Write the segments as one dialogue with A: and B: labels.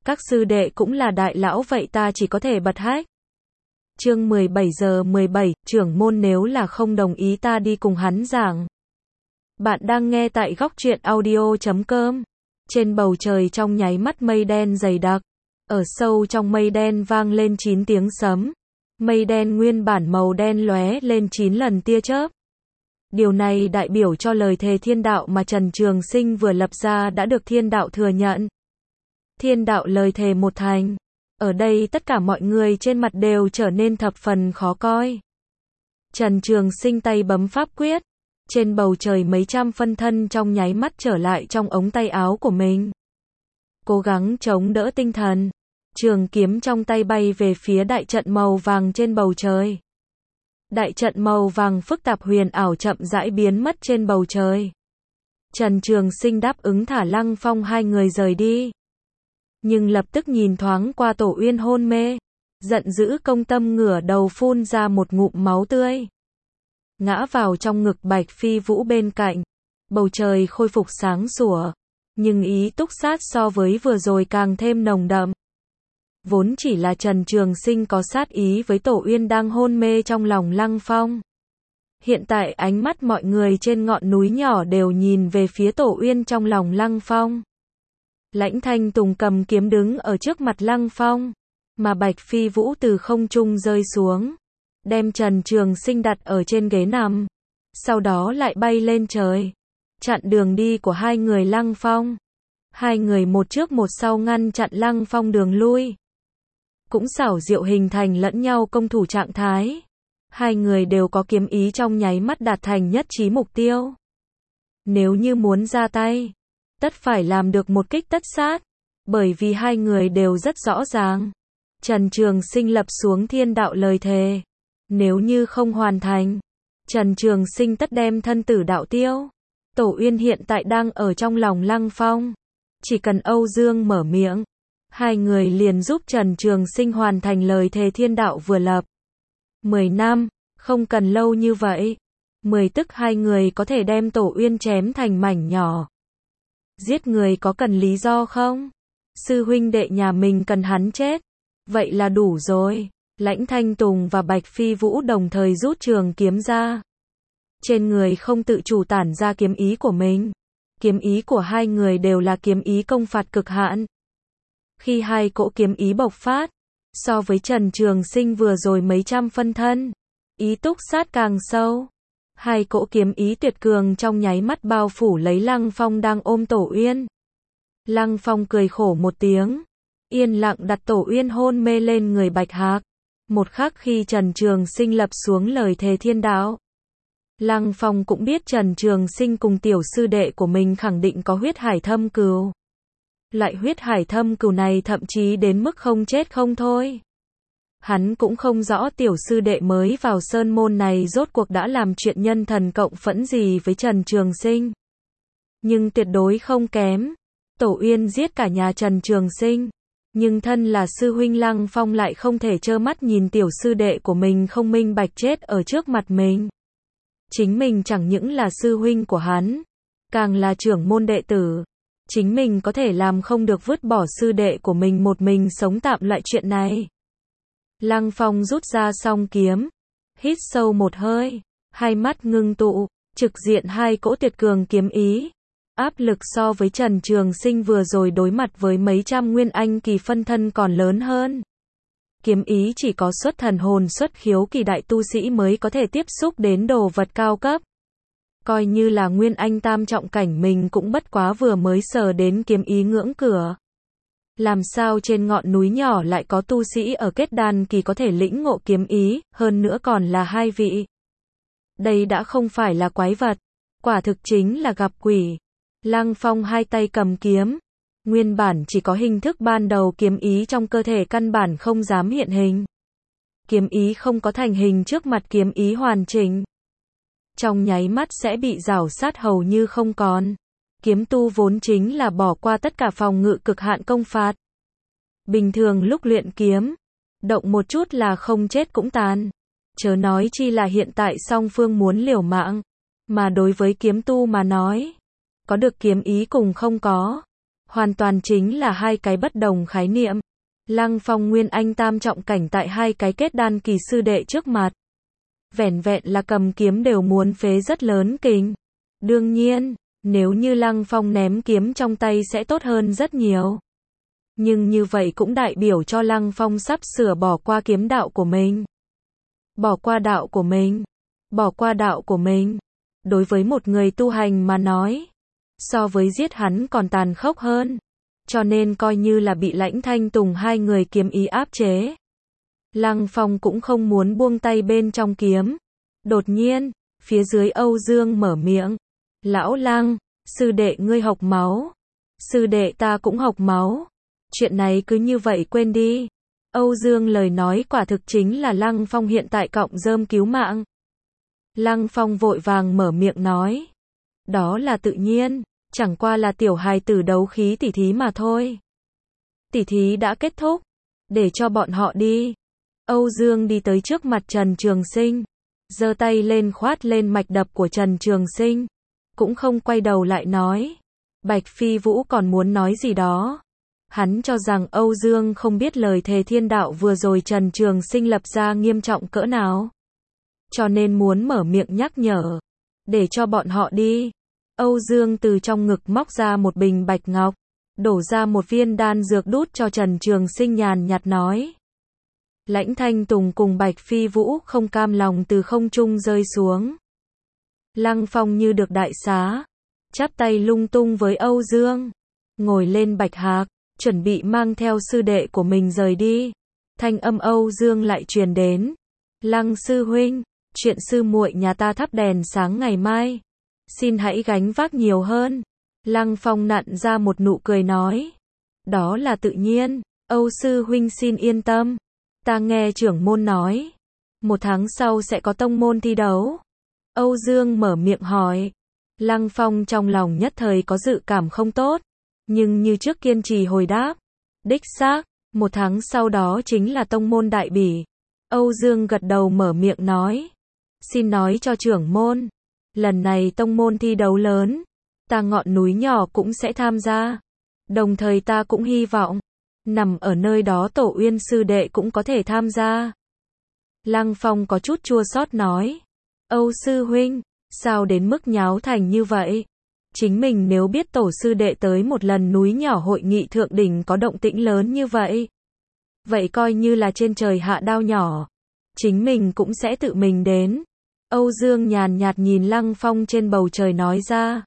A: Các sư đệ cũng là đại lão vậy ta chỉ có thể bật hách. Chương 17 giờ 17, trưởng môn nếu là không đồng ý ta đi cùng hắn giảng. Bạn đang nghe tại góc truyện audio.com. Trên bầu trời trong nháy mắt mây đen dày đặc. Ở sâu trong mây đen vang lên 9 tiếng sấm. Mây đen nguyên bản màu đen lóe lên 9 lần tia chớp. Điều này đại biểu cho lời thề thiên đạo mà Trần Trường Sinh vừa lập ra đã được thiên đạo thừa nhận. Thiên đạo lời thề một thành. Ở đây tất cả mọi người trên mặt đều trở nên thập phần khó coi. Trần Trường Sinh tay bấm pháp quyết. Trên bầu trời mấy trăm phân thân trong nháy mắt trở lại trong ống tay áo của mình. Cố gắng chống đỡ tinh thần. Trường kiếm trong tay bay về phía đại trận màu vàng trên bầu trời. Đại trận màu vàng phức tạp huyền ảo chậm rãi biến mất trên bầu trời. Trần Trường Sinh đáp ứng thả Lăng Phong hai người rời đi. Nhưng lập tức nhìn thoáng qua Tổ Uyên hôn mê. Giận dữ công tâm ngửa đầu phun ra một ngụm máu tươi. Ngã vào trong ngực Bạch Phi Vũ bên cạnh. Bầu trời khôi phục sáng sủa. Nhưng ý túc sát so với vừa rồi càng thêm nồng đậm. Vốn chỉ là Trần Trường Sinh có sát ý với Tổ Uyên đang hôn mê trong lòng Lăng Phong. Hiện tại ánh mắt mọi người trên ngọn núi nhỏ đều nhìn về phía Tổ Uyên trong lòng Lăng Phong. Lãnh Thanh Tùng cầm kiếm đứng ở trước mặt Lăng Phong, mà Bạch Phi Vũ từ không trung rơi xuống, đem Trần Trường Sinh đặt ở trên ghế nằm, sau đó lại bay lên trời, chặn đường đi của hai người Lăng Phong. Hai người một trước một sau ngăn chặn Lăng Phong đường lui. Cũng xảo diệu hình thành lẫn nhau công thủ trạng thái. Hai người đều có kiếm ý trong nháy mắt đạt thành nhất trí mục tiêu. Nếu như muốn ra tay, tất phải làm được một kích tất sát. Bởi vì hai người đều rất rõ ràng. Trần Trường Sinh lập xuống thiên đạo lời thề. Nếu như không hoàn thành, Trần Trường Sinh tất đem thân tử đạo tiêu. Tổ Uyên hiện tại đang ở trong lòng Lăng Phong. Chỉ cần Âu Dương mở miệng, hai người liền giúp Trần Trường Sinh hoàn thành lời thề thiên đạo vừa lập. 10 năm, không cần lâu như vậy. 10 tức hai người có thể đem Tổ Uyên chém thành mảnh nhỏ. Giết người có cần lý do không? Sư huynh đệ nhà mình cần hắn chết. Vậy là đủ rồi. Lãnh Thanh Tùng và Bạch Phi Vũ đồng thời rút trường kiếm ra. Trên người không tự chủ tản ra kiếm ý của mình. Kiếm ý của hai người đều là kiếm ý công phạt cực hạn. Khi hai cỗ kiếm ý bộc phát, so với Trần Trường Sinh vừa rồi mấy trăm phân thân, ý túc sát càng sâu. Hai cỗ kiếm ý tuyệt cường trong nháy mắt bao phủ lấy Lăng Phong đang ôm Tổ Uyên. Lăng Phong cười khổ một tiếng, yên lặng đặt Tổ Uyên hôn mê lên người Bạch Hạc. Một khắc khi Trần Trường Sinh lập xuống lời thề thiên đạo, Lăng Phong cũng biết Trần Trường Sinh cùng tiểu sư đệ của mình khẳng định có huyết hải thâm cừu. Loại huyết hải thâm cừu này thậm chí đến mức không chết không thôi. Hắn cũng không rõ tiểu sư đệ mới vào sơn môn này rốt cuộc đã làm chuyện nhân thần cộng phẫn gì với Trần Trường Sinh. Nhưng tuyệt đối không kém. Tổ Uyên giết cả nhà Trần Trường Sinh. Nhưng thân là sư huynh Lăng Phong lại không thể trơ mắt nhìn tiểu sư đệ của mình không minh bạch chết ở trước mặt mình. Chính mình chẳng những là sư huynh của hắn, càng là trưởng môn đệ tử. Chính mình có thể làm không được vứt bỏ sư đệ của mình một mình sống tạm loại chuyện này. Lăng Phong rút ra song kiếm, hít sâu một hơi, hai mắt ngưng tụ, trực diện hai cỗ tuyệt cường kiếm ý. Áp lực so với Trần Trường Sinh vừa rồi đối mặt với mấy trăm nguyên anh kỳ phân thân còn lớn hơn. Kiếm ý chỉ có xuất thần hồn xuất khiếu kỳ đại tu sĩ mới có thể tiếp xúc đến đồ vật cao cấp. Coi như là nguyên anh tam trọng cảnh mình cũng bất quá vừa mới sờ đến kiếm ý ngưỡng cửa. Làm sao trên ngọn núi nhỏ lại có tu sĩ ở kết đan kỳ có thể lĩnh ngộ kiếm ý, hơn nữa còn là hai vị. Đây đã không phải là quái vật, quả thực chính là gặp quỷ. Lăng Phong hai tay cầm kiếm. Nguyên bản chỉ có hình thức ban đầu kiếm ý trong cơ thể căn bản không dám hiện hình. Kiếm ý không có thành hình trước mặt kiếm ý hoàn chỉnh. Trong nháy mắt sẽ bị rảo sát hầu như không còn. Kiếm tu vốn chính là bỏ qua tất cả phòng ngự cực hạn công phạt. Bình thường lúc luyện kiếm, động một chút là không chết cũng tàn. Chớ nói chi là hiện tại song phương muốn liều mạng. Mà đối với kiếm tu mà nói, có được kiếm ý cùng không có, hoàn toàn chính là hai cái bất đồng khái niệm. Lăng Phong nguyên anh tam trọng cảnh tại hai cái kết đan kỳ sư đệ trước mặt. Vẻn vẹn là cầm kiếm đều muốn phế rất lớn kình. Đương nhiên, nếu như Lăng Phong ném kiếm trong tay sẽ tốt hơn rất nhiều. Nhưng như vậy cũng đại biểu cho Lăng Phong sắp sửa bỏ qua kiếm đạo của mình. Bỏ qua đạo của mình. Bỏ qua đạo của mình. Đối với một người tu hành mà nói, so với giết hắn còn tàn khốc hơn. Cho nên coi như là bị Lãnh Thanh Tùng hai người kiếm ý áp chế. Lăng Phong cũng không muốn buông tay bên trong kiếm. Đột nhiên, phía dưới Âu Dương mở miệng. Lão Lăng, sư đệ ngươi học máu. Sư đệ ta cũng học máu. Chuyện này cứ như vậy quên đi. Âu Dương lời nói quả thực chính là Lăng Phong hiện tại cọng rơm cứu mạng. Lăng Phong vội vàng mở miệng nói. Đó là tự nhiên, chẳng qua là tiểu hài tử đấu khí tỉ thí mà thôi. Tỉ thí đã kết thúc, để cho bọn họ đi. Âu Dương đi tới trước mặt Trần Trường Sinh, giơ tay lên khoát lên mạch đập của Trần Trường Sinh, cũng không quay đầu lại nói. Bạch Phi Vũ còn muốn nói gì đó. Hắn cho rằng Âu Dương không biết lời thề thiên đạo vừa rồi Trần Trường Sinh lập ra nghiêm trọng cỡ nào. Cho nên muốn mở miệng nhắc nhở, để cho bọn họ đi. Âu Dương từ trong ngực móc ra một bình bạch ngọc, đổ ra một viên đan dược đút cho Trần Trường Sinh nhàn nhạt nói. Lãnh Thanh Tùng cùng Bạch Phi Vũ không cam lòng từ không trung rơi xuống. Lăng Phong như được đại xá, chắp tay lung tung với Âu Dương, ngồi lên bạch hạc, chuẩn bị mang theo sư đệ của mình rời đi. Thanh âm Âu Dương lại truyền đến. Lăng sư huynh, chuyện sư muội nhà ta thắp đèn sáng ngày mai, xin hãy gánh vác nhiều hơn. Lăng Phong nặn ra một nụ cười nói. Đó là tự nhiên, Âu sư huynh xin yên tâm. Ta nghe trưởng môn nói, 1 tháng sau sẽ có tông môn thi đấu. Âu Dương mở miệng hỏi. Lăng Phong trong lòng nhất thời có dự cảm không tốt, nhưng như trước kiên trì hồi đáp. Đích xác, 1 tháng sau đó chính là tông môn đại bỉ. Âu Dương gật đầu mở miệng nói. Xin nói cho trưởng môn, lần này tông môn thi đấu lớn, ta Ngọn Núi Nhỏ cũng sẽ tham gia. Đồng thời ta cũng hy vọng, nằm ở nơi đó Tổ Uyên sư đệ cũng có thể tham gia. Lăng Phong có chút chua xót nói. Âu sư huynh, sao đến mức nháo thành như vậy? Chính mình nếu biết tổ sư đệ tới một lần núi nhỏ hội nghị thượng đỉnh có động tĩnh lớn như vậy, vậy coi như là trên trời hạ đao nhỏ, chính mình cũng sẽ tự mình đến. Âu Dương nhàn nhạt nhìn Lăng Phong trên bầu trời nói ra.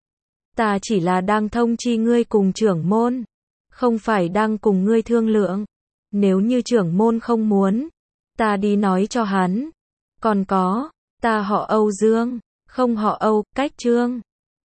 A: Ta chỉ là đang thông chi ngươi cùng trưởng môn, không phải đang cùng ngươi thương lượng. Nếu như trưởng môn không muốn, ta đi nói cho hắn. Còn có, ta họ Âu Dương, không họ Âu, cách Trương.